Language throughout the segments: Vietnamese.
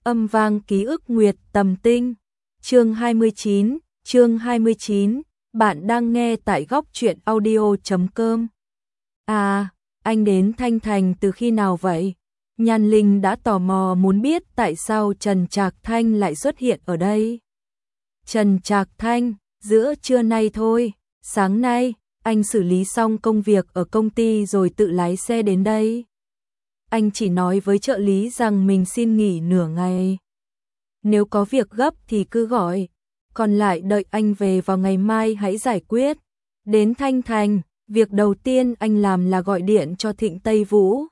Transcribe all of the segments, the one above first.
Âm vang ký ức Nguyệt Tầm Tinh. Chương 29, bạn đang nghe tại góc truyện audio.com. À, anh đến Thanh Thành từ khi nào vậy? Nhan Linh đã tò mò muốn biết tại sao Trần Trạc Thanh lại xuất hiện ở đây. Trần Trạc Thanh, giữa trưa nay thôi, sáng nay, anh xử lý xong công việc ở công ty rồi tự lái xe đến đây. Anh chỉ nói với trợ lý rằng mình xin nghỉ nửa ngày. Nếu có việc gấp thì cứ gọi, còn lại đợi anh về vào ngày mai hãy giải quyết. Đến Thanh Thành, việc đầu tiên anh làm là gọi điện cho Thịnh Tây Vũ.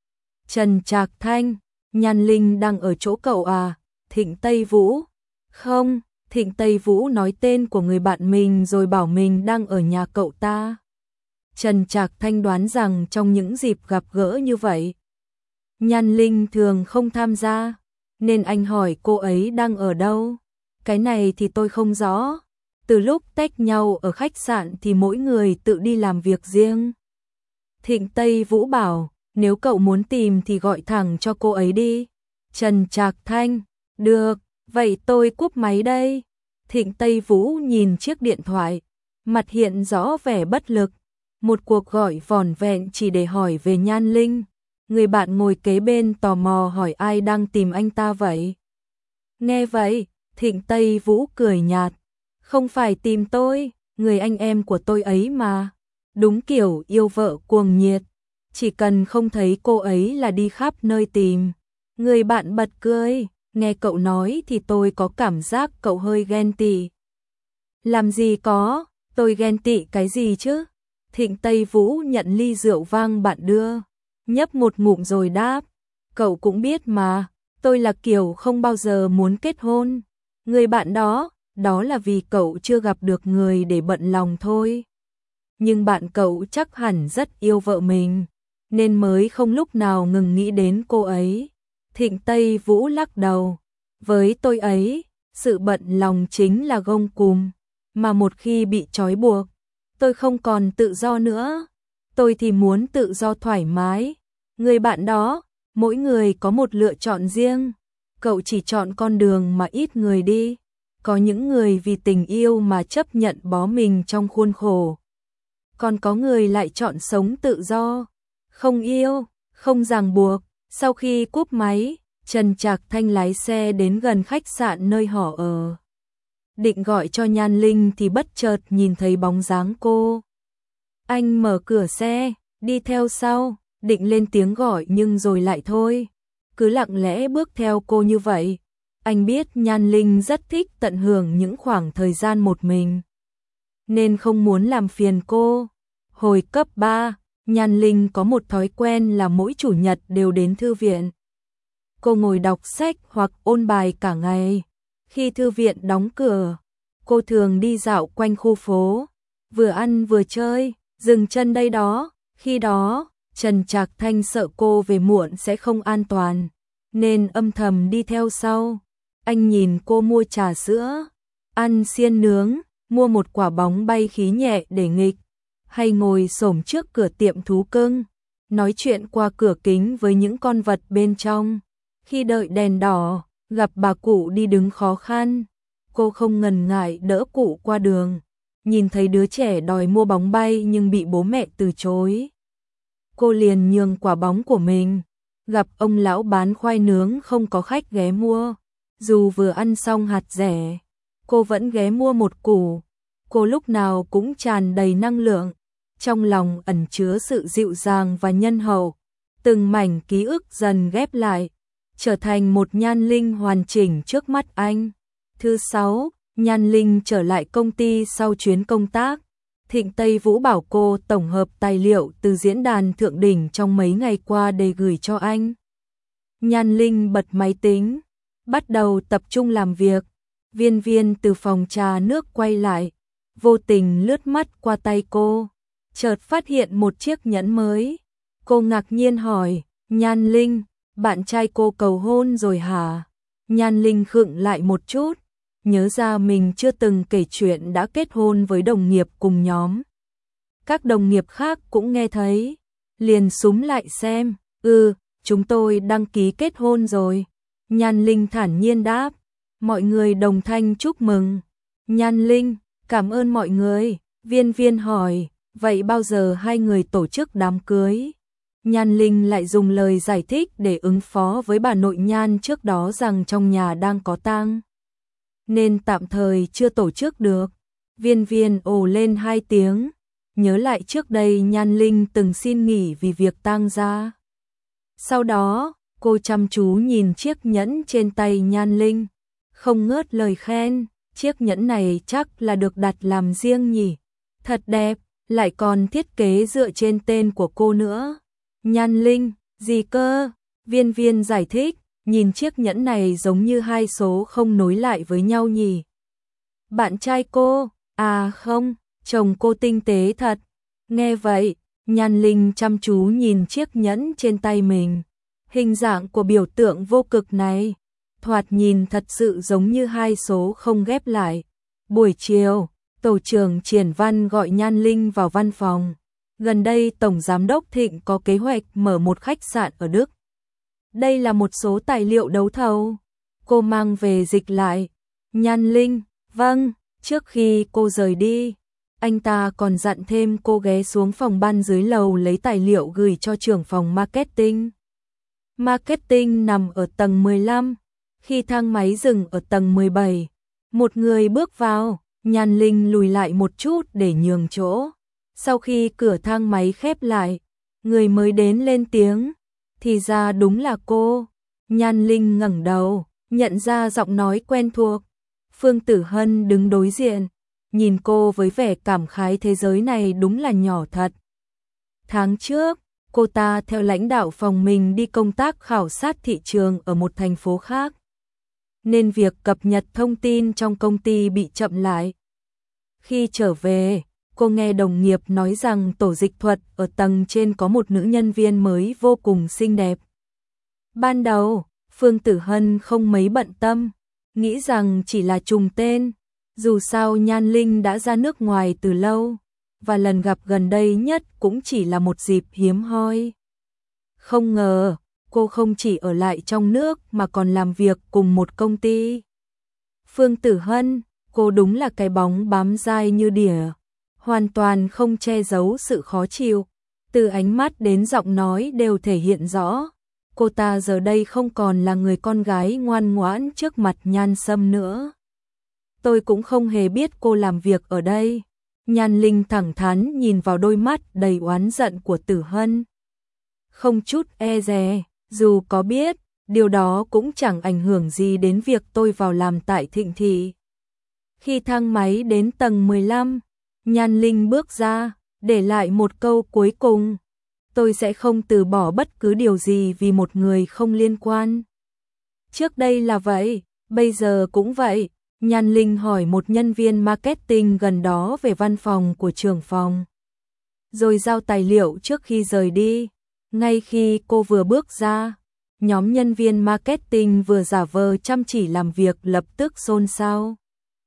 Trần Trạc Thanh, Nhan Linh đang ở chỗ cậu à? Thịnh Tây Vũ? Không, Thịnh Tây Vũ nói tên của người bạn mình rồi bảo mình đang ở nhà cậu ta. Trần Trạc Thanh đoán rằng trong những dịp gặp gỡ như vậy, Nhan Linh thường không tham gia, nên anh hỏi cô ấy đang ở đâu. Cái này thì tôi không rõ. Từ lúc tách nhau ở khách sạn thì mỗi người tự đi làm việc riêng. Thịnh Tây Vũ bảo, nếu cậu muốn tìm thì gọi thẳng cho cô ấy đi. Trần Trạc Thanh, được, vậy tôi cúp máy đây. Thịnh Tây Vũ nhìn chiếc điện thoại, mặt hiện rõ vẻ bất lực. Một cuộc gọi vỏn vẹn chỉ để hỏi về Nhan Linh. Người bạn ngồi kế bên tò mò hỏi ai đang tìm anh ta vậy. Nghe vậy, Thịnh Tây Vũ cười nhạt. Không phải tìm tôi, người anh em của tôi ấy mà. Đúng kiểu yêu vợ cuồng nhiệt. Chỉ cần không thấy cô ấy là đi khắp nơi tìm. Người bạn bật cười. Nghe cậu nói thì tôi có cảm giác cậu hơi ghen tị. Làm gì có, tôi ghen tị cái gì chứ? Thịnh Tây Vũ nhận ly rượu vang bạn đưa, nhấp một ngụm rồi đáp. Cậu cũng biết mà, tôi là kiểu không bao giờ muốn kết hôn. Người bạn đó là vì cậu chưa gặp được người để bận lòng thôi. Nhưng bạn cậu chắc hẳn rất yêu vợ mình, nên mới không lúc nào ngừng nghĩ đến cô ấy. Thịnh Tây Vũ lắc đầu. Với tôi ấy, sự bận lòng chính là gông cùm, mà một khi bị trói buộc, tôi không còn tự do nữa. Tôi thì muốn tự do thoải mái. Người bạn đó, mỗi người có một lựa chọn riêng. Cậu chỉ chọn con đường mà ít người đi. Có những người vì tình yêu mà chấp nhận bó mình trong khuôn khổ. Còn có người lại chọn sống tự do, không yêu, không ràng buộc. Sau khi cúp máy, Trần Trạc Thanh lái xe đến gần khách sạn nơi họ ở. Định gọi cho Nhan Linh thì bất chợt nhìn thấy bóng dáng cô. Anh mở cửa xe, đi theo sau, định lên tiếng gọi nhưng rồi lại thôi. Cứ lặng lẽ bước theo cô như vậy. Anh biết Nhan Linh rất thích tận hưởng những khoảng thời gian một mình, nên không muốn làm phiền cô. Hồi cấp 3, Nhan Linh có một thói quen là mỗi chủ nhật đều đến thư viện. Cô ngồi đọc sách hoặc ôn bài cả ngày. Khi thư viện đóng cửa, cô thường đi dạo quanh khu phố, vừa ăn vừa chơi, dừng chân đây đó. Khi đó, Trần Trạc Thanh sợ cô về muộn sẽ không an toàn, nên âm thầm đi theo sau. Anh nhìn cô mua trà sữa, ăn xiên nướng, mua một quả bóng bay khí nhẹ để nghịch, hay ngồi xổm trước cửa tiệm thú cưng, nói chuyện qua cửa kính với những con vật bên trong. Khi đợi đèn đỏ, gặp bà cụ đi đứng khó khăn, cô không ngần ngại đỡ cụ qua đường. Nhìn thấy đứa trẻ đòi mua bóng bay nhưng bị bố mẹ từ chối, cô liền nhường quả bóng của mình. Gặp ông lão bán khoai nướng không có khách ghé mua, dù vừa ăn xong hạt dẻ, cô vẫn ghé mua một củ. Cô lúc nào cũng tràn đầy năng lượng, trong lòng ẩn chứa sự dịu dàng và nhân hậu. Từng mảnh ký ức dần ghép lại, trở thành một Nhan Linh hoàn chỉnh trước mắt anh. Thứ 6, Nhan Linh trở lại công ty sau chuyến công tác. Thịnh Tây Vũ bảo cô tổng hợp tài liệu từ diễn đàn thượng đỉnh trong mấy ngày qua để gửi cho anh. Nhan Linh bật máy tính, bắt đầu tập trung làm việc. Viên Viên từ phòng trà nước quay lại, vô tình lướt mắt qua tay cô, chợt phát hiện một chiếc nhẫn mới. Cô ngạc nhiên hỏi, Nhan Linh, bạn trai cô cầu hôn rồi hả? Nhan Linh khựng lại một chút, nhớ ra mình chưa từng kể chuyện đã kết hôn với đồng nghiệp cùng nhóm. Các đồng nghiệp khác cũng nghe thấy, liền súm lại xem. Chúng tôi đăng ký kết hôn rồi. Nhan Linh thản nhiên đáp. Mọi người đồng thanh chúc mừng. Nhan Linh, cảm ơn mọi người. Viên Viên hỏi, vậy bao giờ hai người tổ chức đám cưới? Nhan Linh lại dùng lời giải thích để ứng phó với bà nội Nhan trước đó rằng trong nhà đang có tang, nên tạm thời chưa tổ chức được. Viên Viên ồ lên 2 tiếng, nhớ lại trước đây Nhan Linh từng xin nghỉ vì việc tang gia. Sau đó, cô chăm chú nhìn chiếc nhẫn trên tay Nhan Linh, không ngớt lời khen, chiếc nhẫn này chắc là được đặt làm riêng nhỉ, thật đẹp, lại còn thiết kế dựa trên tên của cô nữa. Nhan Linh, gì cơ? Viên Viên giải thích, nhìn chiếc nhẫn này giống như 2 số không nối lại với nhau nhỉ. Bạn trai cô, à không, chồng cô tinh tế thật. Nghe vậy, Nhan Linh chăm chú nhìn chiếc nhẫn trên tay mình. Hình dạng của biểu tượng vô cực này, thoạt nhìn thật sự giống như 2 số không ghép lại. Buổi chiều, tổ trưởng Triển Văn gọi Nhan Linh vào văn phòng. Gần đây Tổng Giám đốc Thịnh có kế hoạch mở một khách sạn ở Đức. Đây là một số tài liệu đấu thầu. Cô mang về dịch lại. Nhan Linh, vâng, trước khi cô rời đi, anh ta còn dặn thêm cô ghé xuống phòng ban dưới lầu lấy tài liệu gửi cho trưởng phòng marketing. Marketing nằm ở tầng 15. Khi thang máy dừng ở tầng 17, một người bước vào, Nhan Linh lùi lại một chút để nhường chỗ. Sau khi cửa thang máy khép lại, người mới đến lên tiếng, thì ra đúng là cô. Nhan Linh ngẩng đầu, nhận ra giọng nói quen thuộc. Phương Tử Hân đứng đối diện, nhìn cô với vẻ cảm khái, thế giới này đúng là nhỏ thật. Tháng trước, cô ta theo lãnh đạo phòng mình đi công tác khảo sát thị trường ở một thành phố khác, nên việc cập nhật thông tin trong công ty bị chậm lại. Khi trở về, cô nghe đồng nghiệp nói rằng tổ dịch thuật ở tầng trên có một nữ nhân viên mới vô cùng xinh đẹp. Ban đầu, Phương Tử Hân không mấy bận tâm, nghĩ rằng chỉ là trùng tên, dù sao Nhan Linh đã ra nước ngoài từ lâu, và lần gặp gần đây nhất cũng chỉ là một dịp hiếm hoi. Không ngờ, cô không chỉ ở lại trong nước mà còn làm việc cùng một công ty. Phương Tử Hân, cô đúng là cái bóng bám dai như đỉa, hoàn toàn không che giấu sự khó chịu, từ ánh mắt đến giọng nói đều thể hiện rõ. Cô ta giờ đây không còn là người con gái ngoan ngoãn trước mặt Nhan Sâm nữa. Tôi cũng không hề biết cô làm việc ở đây. Nhan Linh thẳng thắn nhìn vào đôi mắt đầy oán giận của Tử Hân. Không chút e dè, dù có biết, điều đó cũng chẳng ảnh hưởng gì đến việc tôi vào làm tại Thịnh Thị. Khi thang máy đến tầng 15, Nhan Linh bước ra, để lại một câu cuối cùng. Tôi sẽ không từ bỏ bất cứ điều gì vì một người không liên quan. Trước đây là vậy, bây giờ cũng vậy. Nhan Linh hỏi một nhân viên marketing gần đó về văn phòng của trưởng phòng, rồi giao tài liệu trước khi rời đi. Ngay khi cô vừa bước ra, nhóm nhân viên marketing vừa giả vờ chăm chỉ làm việc lập tức xôn xao.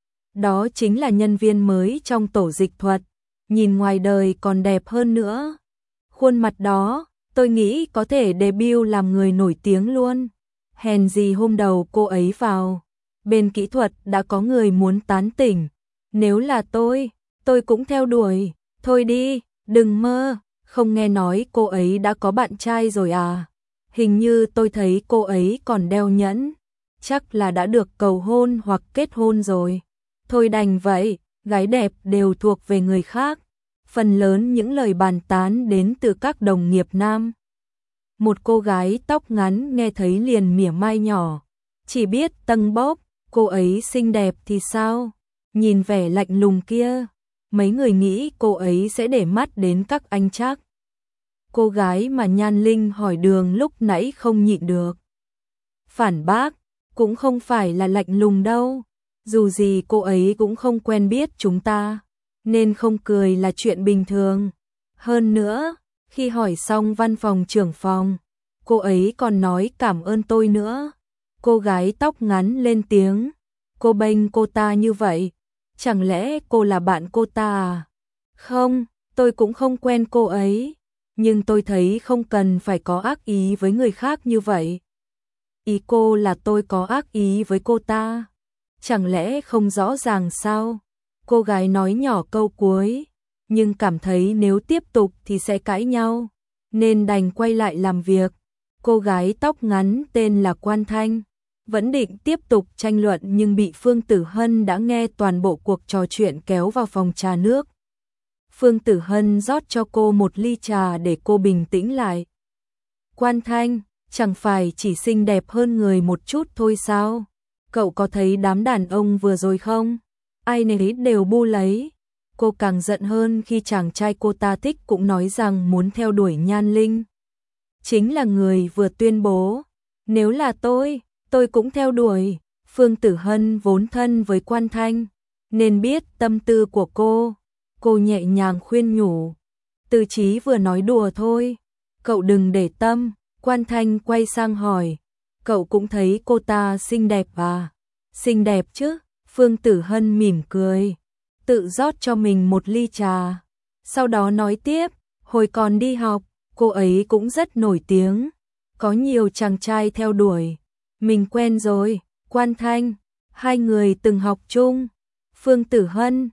Đó chính là nhân viên mới trong tổ dịch thuật, nhìn ngoài đời còn đẹp hơn nữa. Khuôn mặt đó, tôi nghĩ có thể debut làm người nổi tiếng luôn. Hèn gì hôm đầu cô ấy vào, bên kỹ thuật đã có người muốn tán tỉnh. Nếu là tôi cũng theo đuổi. Thôi đi, đừng mơ, không nghe nói cô ấy đã có bạn trai rồi à? Hình như tôi thấy cô ấy còn đeo nhẫn, chắc là đã được cầu hôn hoặc kết hôn rồi. Thôi đành vậy, gái đẹp đều thuộc về người khác. Phần lớn những lời bàn tán đến từ các đồng nghiệp nam. Một cô gái tóc ngắn nghe thấy liền mỉa mai nhỏ, chỉ biết tâng bốc, cô ấy xinh đẹp thì sao? Nhìn vẻ lạnh lùng kia, mấy người nghĩ cô ấy sẽ để mắt đến các anh chắc. Cô gái mà Nhan Linh hỏi đường lúc nãy không nhịn được phản bác, cũng không phải là lạnh lùng đâu, dù gì cô ấy cũng không quen biết chúng ta, nên không cười là chuyện bình thường. Hơn nữa, khi hỏi xong văn phòng trưởng phòng, cô ấy còn nói cảm ơn tôi nữa. Cô gái tóc ngắn lên tiếng, cô bênh cô ta như vậy, chẳng lẽ cô là bạn cô ta à? Không, tôi cũng không quen cô ấy, nhưng tôi thấy không cần phải có ác ý với người khác như vậy. Ý cô là tôi có ác ý với cô ta. Chẳng lẽ không rõ ràng sao? Cô gái nói nhỏ câu cuối, nhưng cảm thấy nếu tiếp tục thì sẽ cãi nhau, nên đành quay lại làm việc. Cô gái tóc ngắn tên là Quan Thanh, vẫn định tiếp tục tranh luận nhưng bị Phương Tử Hân đã nghe toàn bộ cuộc trò chuyện kéo vào phòng trà nước. Phương Tử Hân rót cho cô một ly trà để cô bình tĩnh lại. Quan Thanh, chẳng phải chỉ xinh đẹp hơn người một chút thôi sao? Cậu có thấy đám đàn ông vừa rồi không? Ai nấy đều bu lấy. Cô càng giận hơn khi chàng trai cô ta thích cũng nói rằng muốn theo đuổi Nhan Linh. Chính là người vừa tuyên bố, nếu là tôi cũng theo đuổi. Phương Tử Hân vốn thân với Quan Thanh, nên biết tâm tư của cô. Cô nhẹ nhàng khuyên nhủ, Từ Chí vừa nói đùa thôi, cậu đừng để tâm. Quan Thanh quay sang hỏi, cậu cũng thấy cô ta xinh đẹp à? Xinh đẹp chứ? Phương Tử Hân mỉm cười, tự rót cho mình một ly trà. Sau đó nói tiếp, hồi còn đi học, cô ấy cũng rất nổi tiếng, có nhiều chàng trai theo đuổi. Mình quen rồi. Quan Thanh, hai người từng học chung. Phương Tử Hân,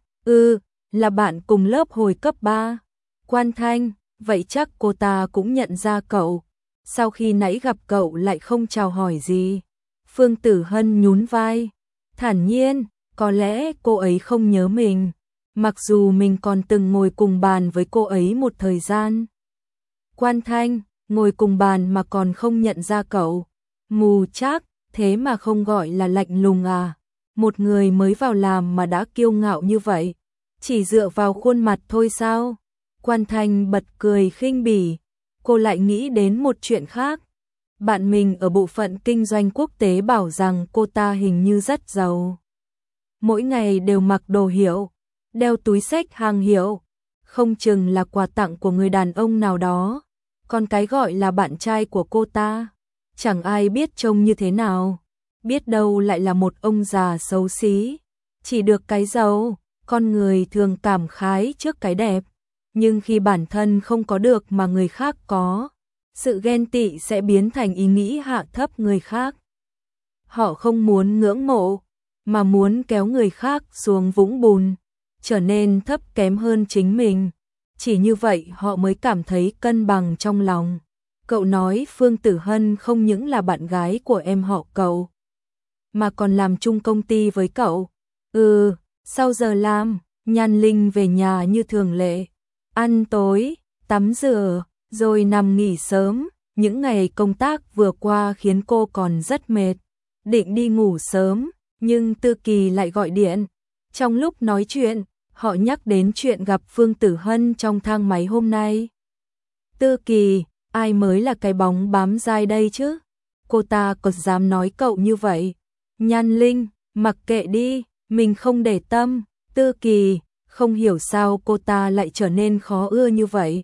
là bạn cùng lớp hồi cấp 3. Quan Thanh, vậy chắc cô ta cũng nhận ra cậu. Sau khi nãy gặp cậu lại không chào hỏi gì. Phương Tử Hân nhún vai, thản nhiên, có lẽ cô ấy không nhớ mình, mặc dù mình còn từng ngồi cùng bàn với cô ấy một thời gian. Quan Thanh, ngồi cùng bàn mà còn không nhận ra cậu, mù chắc, thế mà không gọi là lạnh lùng à? Một người mới vào làm mà đã kiêu ngạo như vậy, chỉ dựa vào khuôn mặt thôi sao? Quan Thanh bật cười khinh bỉ, cô lại nghĩ đến một chuyện khác. Bạn mình ở bộ phận kinh doanh quốc tế bảo rằng cô ta hình như rất giàu. Mỗi ngày đều mặc đồ hiệu, đeo túi xách hàng hiệu, không chừng là quà tặng của người đàn ông nào đó. Còn cái gọi là bạn trai của cô ta, chẳng ai biết trông như thế nào, biết đâu lại là một ông già xấu xí. Chỉ được cái giàu, con người thường cảm khái trước cái đẹp, nhưng khi bản thân không có được mà người khác có, sự ghen tị sẽ biến thành ý nghĩ hạ thấp người khác. Họ không muốn ngưỡng mộ, mà muốn kéo người khác xuống vũng bùn, trở nên thấp kém hơn chính mình. Chỉ như vậy họ mới cảm thấy cân bằng trong lòng. Cậu nói Phương Tử Hân không những là bạn gái của em họ cậu, mà còn làm chung công ty với cậu. Sau giờ làm, Nhan Linh về nhà như thường lệ, ăn tối, tắm rửa, rồi nằm nghỉ sớm. Những ngày công tác vừa qua khiến cô còn rất mệt, định đi ngủ sớm, nhưng Tư Kỳ lại gọi điện. Trong lúc nói chuyện, họ nhắc đến chuyện gặp Phương Tử Hân trong thang máy hôm nay. Tư Kỳ, ai mới là cái bóng bám dai đây chứ? Cô ta có dám nói cậu như vậy? Nhan Linh, mặc kệ đi, mình không để tâm. Tư Kỳ, không hiểu sao cô ta lại trở nên khó ưa như vậy.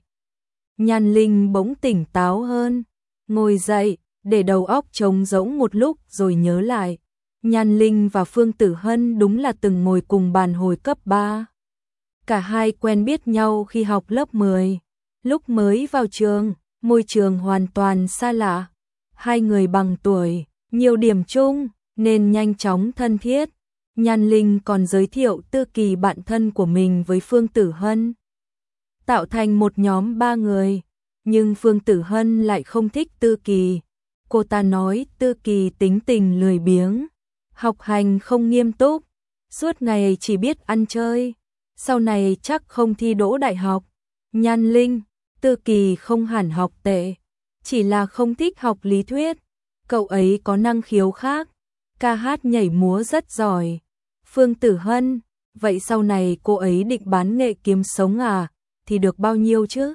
Nhan Linh bỗng tỉnh táo hơn, ngồi dậy, để đầu óc trống rỗng một lúc rồi nhớ lại. Nhan Linh và Phương Tử Hân đúng là từng ngồi cùng bàn hồi cấp 3. Cả hai quen biết nhau khi học lớp 10. Lúc mới vào trường, môi trường hoàn toàn xa lạ. Hai người bằng tuổi, nhiều điểm chung, nên nhanh chóng thân thiết. Nhan Linh còn giới thiệu Tư Kỳ bạn thân của mình với Phương Tử Hân, tạo thành một nhóm 3 người. Nhưng Phương Tử Hân lại không thích Tư Kỳ. Cô ta nói Tư Kỳ tính tình lười biếng, học hành không nghiêm túc, suốt ngày chỉ biết ăn chơi, sau này chắc không thi đỗ đại học. Nhan Linh, Tư Kỳ không hẳn học tệ, chỉ là không thích học lý thuyết. Cậu ấy có năng khiếu khác, ca hát nhảy múa rất giỏi. Phương Tử Hân, vậy sau này cô ấy định bán nghệ kiếm sống à? Thì được bao nhiêu chứ?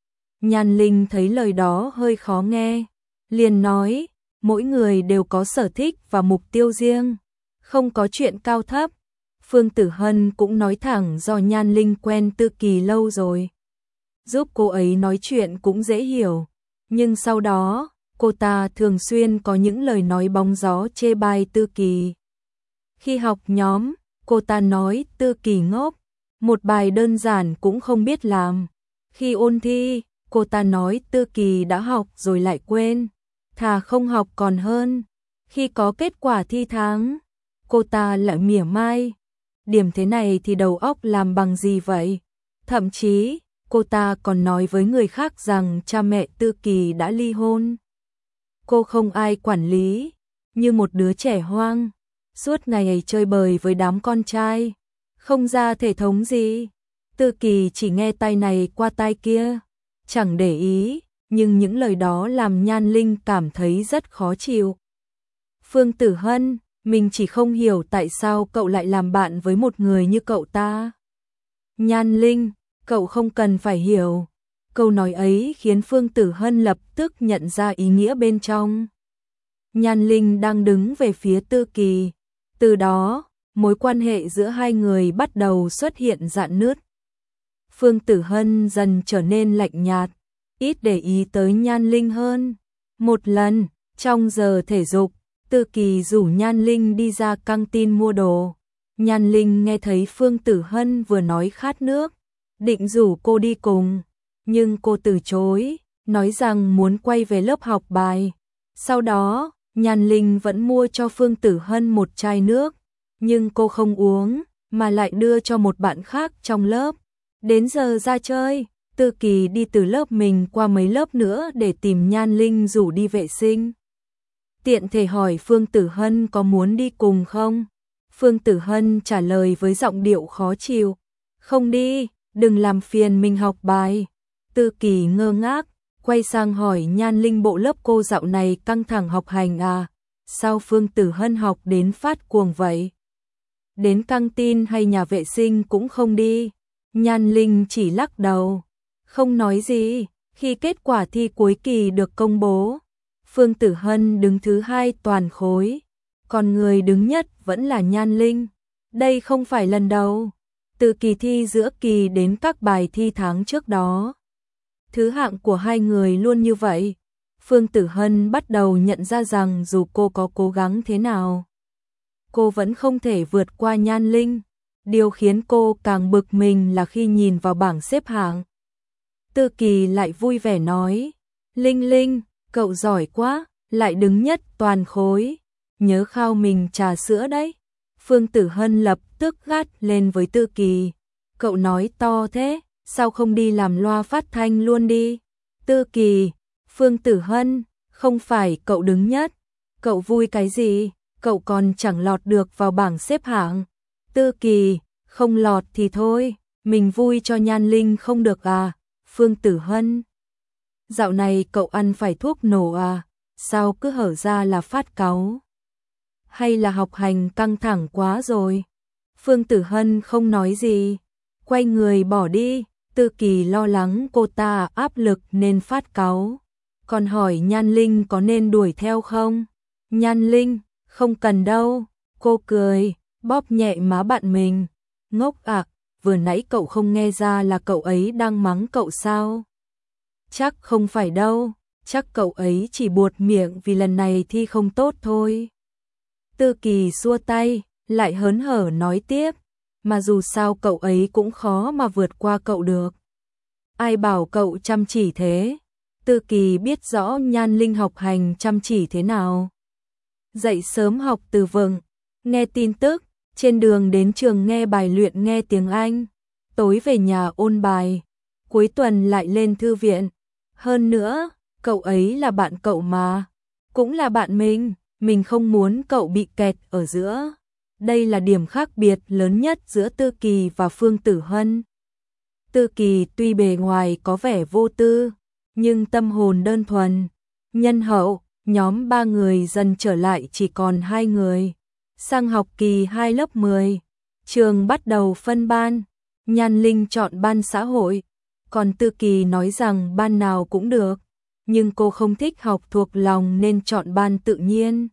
Nhan Linh thấy lời đó hơi khó nghe, liền nói, mỗi người đều có sở thích và mục tiêu riêng, không có chuyện cao thấp. Phương Tử Hân cũng nói thẳng do Nhan Linh quen Tư Kỳ lâu rồi, giúp cô ấy nói chuyện cũng dễ hiểu. Nhưng sau đó, cô ta thường xuyên có những lời nói bóng gió chê bai Tư Kỳ. Khi học nhóm, cô ta nói Tư Kỳ ngốc, một bài đơn giản cũng không biết làm. Khi ôn thi, cô ta nói Tư Kỳ đã học rồi lại quên, thà không học còn hơn. Khi có kết quả thi tháng, cô ta lại mỉa mai. Điểm thế này thì đầu óc làm bằng gì vậy? Thậm chí, cô ta còn nói với người khác rằng cha mẹ Tư Kỳ đã ly hôn. Cô không ai quản lý, như một đứa trẻ hoang, suốt ngày chơi bời với đám con trai, không ra thể thống gì. Tư Kỳ chỉ nghe tai này qua tai kia, chẳng để ý, nhưng những lời đó làm Nhan Linh cảm thấy rất khó chịu. Phương Tử Hân, mình chỉ không hiểu tại sao cậu lại làm bạn với một người như cậu ta. Nhan Linh, cậu không cần phải hiểu. Câu nói ấy khiến Phương Tử Hân lập tức nhận ra ý nghĩa bên trong. Nhan Linh đang đứng về phía Tư Kỳ. Từ đó, mối quan hệ giữa hai người bắt đầu xuất hiện rạn nứt. Phương Tử Hân dần trở nên lạnh nhạt, ít để ý tới Nhan Linh hơn. Một lần, trong giờ thể dục, Tư Kỳ rủ Nhan Linh đi ra căng tin mua đồ. Nhan Linh nghe thấy Phương Tử Hân vừa nói khát nước, định rủ cô đi cùng, nhưng cô từ chối, nói rằng muốn quay về lớp học bài. Sau đó, Nhan Linh vẫn mua cho Phương Tử Hân một chai nước, nhưng cô không uống, mà lại đưa cho một bạn khác trong lớp. Đến giờ ra chơi, Tư Kỳ đi từ lớp mình qua mấy lớp nữa để tìm Nhan Linh rủ đi vệ sinh. Tiện thể hỏi Phương Tử Hân có muốn đi cùng không? Phương Tử Hân trả lời với giọng điệu khó chịu. Không đi, đừng làm phiền mình học bài. Tư Kỳ ngơ ngác, quay sang hỏi Nhan Linh bộ lớp cô dạo này căng thẳng học hành à? Sao Phương Tử Hân học đến phát cuồng vậy? Đến căng tin hay nhà vệ sinh cũng không đi. Nhan Linh chỉ lắc đầu, không nói gì. Khi kết quả thi cuối kỳ được công bố, Phương Tử Hân đứng thứ 2 toàn khối, còn người đứng nhất vẫn là Nhan Linh. Đây không phải lần đầu, từ kỳ thi giữa kỳ đến các bài thi tháng trước đó. Thứ hạng của hai người luôn như vậy. Phương Tử Hân bắt đầu nhận ra rằng dù cô có cố gắng thế nào, cô vẫn không thể vượt qua Nhan Linh. Điều khiến cô càng bực mình là khi nhìn vào bảng xếp hạng, Tư Kỳ lại vui vẻ nói, Linh Linh, cậu giỏi quá, lại đứng nhất toàn khối, nhớ khao mình trà sữa đấy. Phương Tử Hân lập tức gắt lên với Tư Kỳ, cậu nói to thế, sao không đi làm loa phát thanh luôn đi? Tư Kỳ, Phương Tử Hân, không phải cậu đứng nhất, cậu vui cái gì, cậu còn chẳng lọt được vào bảng xếp hạng. Tư Kỳ, không lọt thì thôi, mình vui cho Nhan Linh không được à? Phương Tử Hân, dạo này cậu ăn phải thuốc nổ à? Sao cứ hở ra là phát cáu? Hay là học hành căng thẳng quá rồi? Phương Tử Hân không nói gì, quay người bỏ đi. Tư Kỳ lo lắng cô ta áp lực nên phát cáu, còn hỏi Nhan Linh có nên đuổi theo không? Nhan Linh, không cần đâu. Cô cười, bóp nhẹ má bạn mình. Ngốc ạ, vừa nãy cậu không nghe ra là cậu ấy đang mắng cậu sao? Chắc không phải đâu, chắc cậu ấy chỉ buột miệng vì lần này thi không tốt thôi. Tư Kỳ xua tay, lại hớn hở nói tiếp, mà dù sao cậu ấy cũng khó mà vượt qua cậu được. Ai bảo cậu chăm chỉ thế? Tư Kỳ biết rõ Nhan Linh học hành chăm chỉ thế nào. Dậy sớm học từ vựng, nghe tin tức, trên đường đến trường nghe bài luyện nghe tiếng Anh, tối về nhà ôn bài, cuối tuần lại lên thư viện. Hơn nữa, cậu ấy là bạn cậu mà, cũng là bạn mình không muốn cậu bị kẹt ở giữa. Đây là điểm khác biệt lớn nhất giữa Tư Kỳ và Phương Tử Hân. Tư Kỳ tuy bề ngoài có vẻ vô tư, nhưng tâm hồn đơn thuần, nhân hậu. Nhóm 3 người dần trở lại chỉ còn 2 người. Sang học kỳ 2 lớp 10, trường bắt đầu phân ban. Nhan Linh chọn ban xã hội, còn Tư Kỳ nói rằng ban nào cũng được, nhưng cô không thích học thuộc lòng nên chọn ban tự nhiên.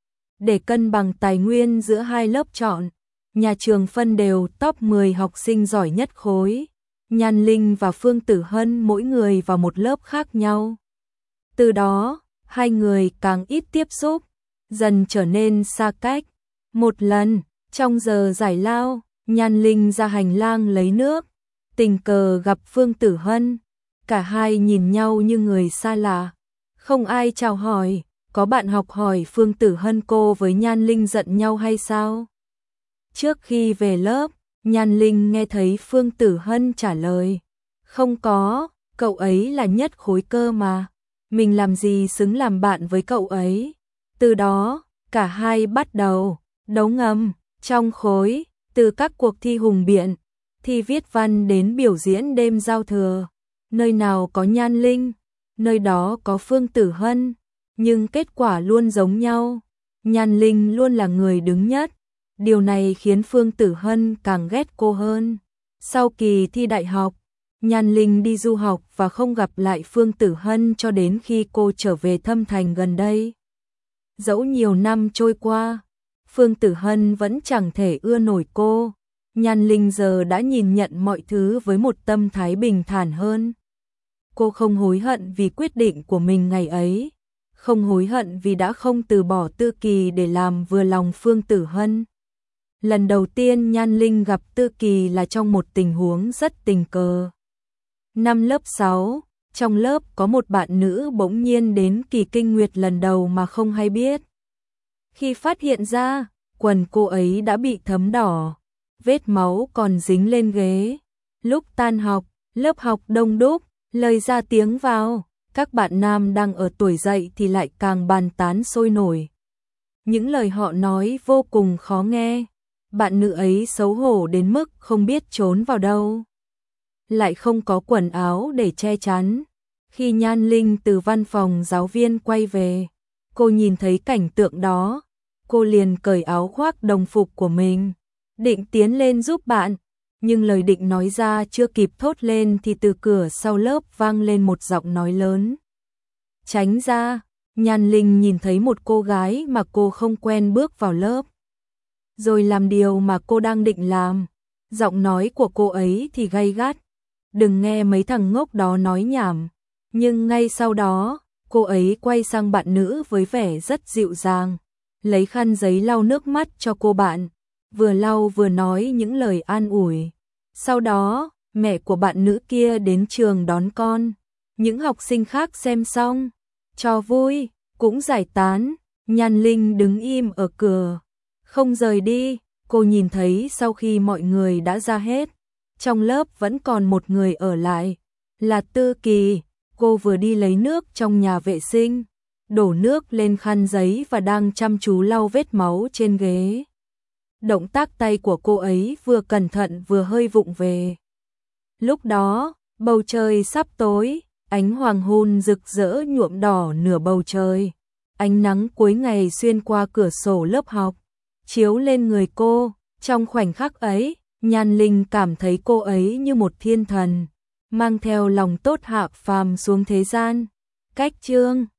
Để cân bằng tài nguyên giữa hai lớp chọn, nhà trường phân đều top 10 học sinh giỏi nhất khối. Nhan Linh và Phương Tử Hân mỗi người vào một lớp khác nhau. Từ đó, hai người càng ít tiếp xúc, dần trở nên xa cách. Một lần, trong giờ giải lao, Nhan Linh ra hành lang lấy nước, tình cờ gặp Phương Tử Hân. Cả hai nhìn nhau như người xa lạ, không ai chào hỏi, có bạn học hỏi Phương Tử Hân cô với Nhan Linh giận nhau hay sao? Trước khi về lớp, Nhan Linh nghe thấy Phương Tử Hân trả lời. Không có, cậu ấy là nhất khối cơ mà. Mình làm gì xứng làm bạn với cậu ấy. Từ đó, cả hai bắt đầu đấu ngầm trong khối, từ các cuộc thi hùng biện, thi viết văn đến biểu diễn đêm giao thừa. Nơi nào có Nhan Linh, nơi đó có Phương Tử Hân, nhưng kết quả luôn giống nhau. Nhan Linh luôn là người đứng nhất. Điều này khiến Phương Tử Hân càng ghét cô hơn. Sau kỳ thi đại học, Nhan Linh đi du học và không gặp lại Phương Tử Hân cho đến khi cô trở về Thâm Thành gần đây. Dẫu nhiều năm trôi qua, Phương Tử Hân vẫn chẳng thể ưa nổi cô. Nhan Linh giờ đã nhìn nhận mọi thứ với một tâm thái bình thản hơn. Cô không hối hận vì quyết định của mình ngày ấy, không hối hận vì đã không từ bỏ Tư Kỳ để làm vừa lòng Phương Tử Hân. Lần đầu tiên Nhan Linh gặp Tư Kỳ là trong một tình huống rất tình cờ. Năm lớp 6, trong lớp có một bạn nữ bỗng nhiên đến kỳ kinh nguyệt lần đầu mà không hay biết. Khi phát hiện ra, quần cô ấy đã bị thấm đỏ, vết máu còn dính lên ghế. Lúc tan học, lớp học đông đúc, lời ra tiếng vào, các bạn nam đang ở tuổi dậy thì lại càng bàn tán sôi nổi. Những lời họ nói vô cùng khó nghe. Bạn nữ ấy xấu hổ đến mức không biết trốn vào đâu, lại không có quần áo để che chắn. Khi Nhan Linh từ văn phòng giáo viên quay về, cô nhìn thấy cảnh tượng đó, cô liền cởi áo khoác đồng phục của mình, định tiến lên giúp bạn, nhưng lời định nói ra chưa kịp thốt lên thì từ cửa sau lớp vang lên một giọng nói lớn. Tránh ra. Nhan Linh nhìn thấy một cô gái mà cô không quen bước vào lớp, rồi làm điều mà cô đang định làm. Giọng nói của cô ấy thì gay gắt. Đừng nghe mấy thằng ngốc đó nói nhảm. Nhưng ngay sau đó, cô ấy quay sang bạn nữ với vẻ rất dịu dàng, lấy khăn giấy lau nước mắt cho cô bạn, vừa lau vừa nói những lời an ủi. Sau đó, mẹ của bạn nữ kia đến trường đón con. Những học sinh khác xem xong, trò vui, cũng giải tán. Nhan Linh đứng im ở cửa, không rời đi. Cô nhìn thấy sau khi mọi người đã ra hết, trong lớp vẫn còn một người ở lại, là Tư Kỳ. Cô vừa đi lấy nước trong nhà vệ sinh, đổ nước lên khăn giấy và đang chăm chú lau vết máu trên ghế. Động tác tay của cô ấy vừa cẩn thận vừa hơi vụng về. Lúc đó, bầu trời sắp tối, ánh hoàng hôn rực rỡ nhuộm đỏ nửa bầu trời. Ánh nắng cuối ngày xuyên qua cửa sổ lớp học, chiếu lên người cô. Trong khoảnh khắc ấy, Nhan Linh cảm thấy cô ấy như một thiên thần, mang theo lòng tốt hạ phàm xuống thế gian. Cách chương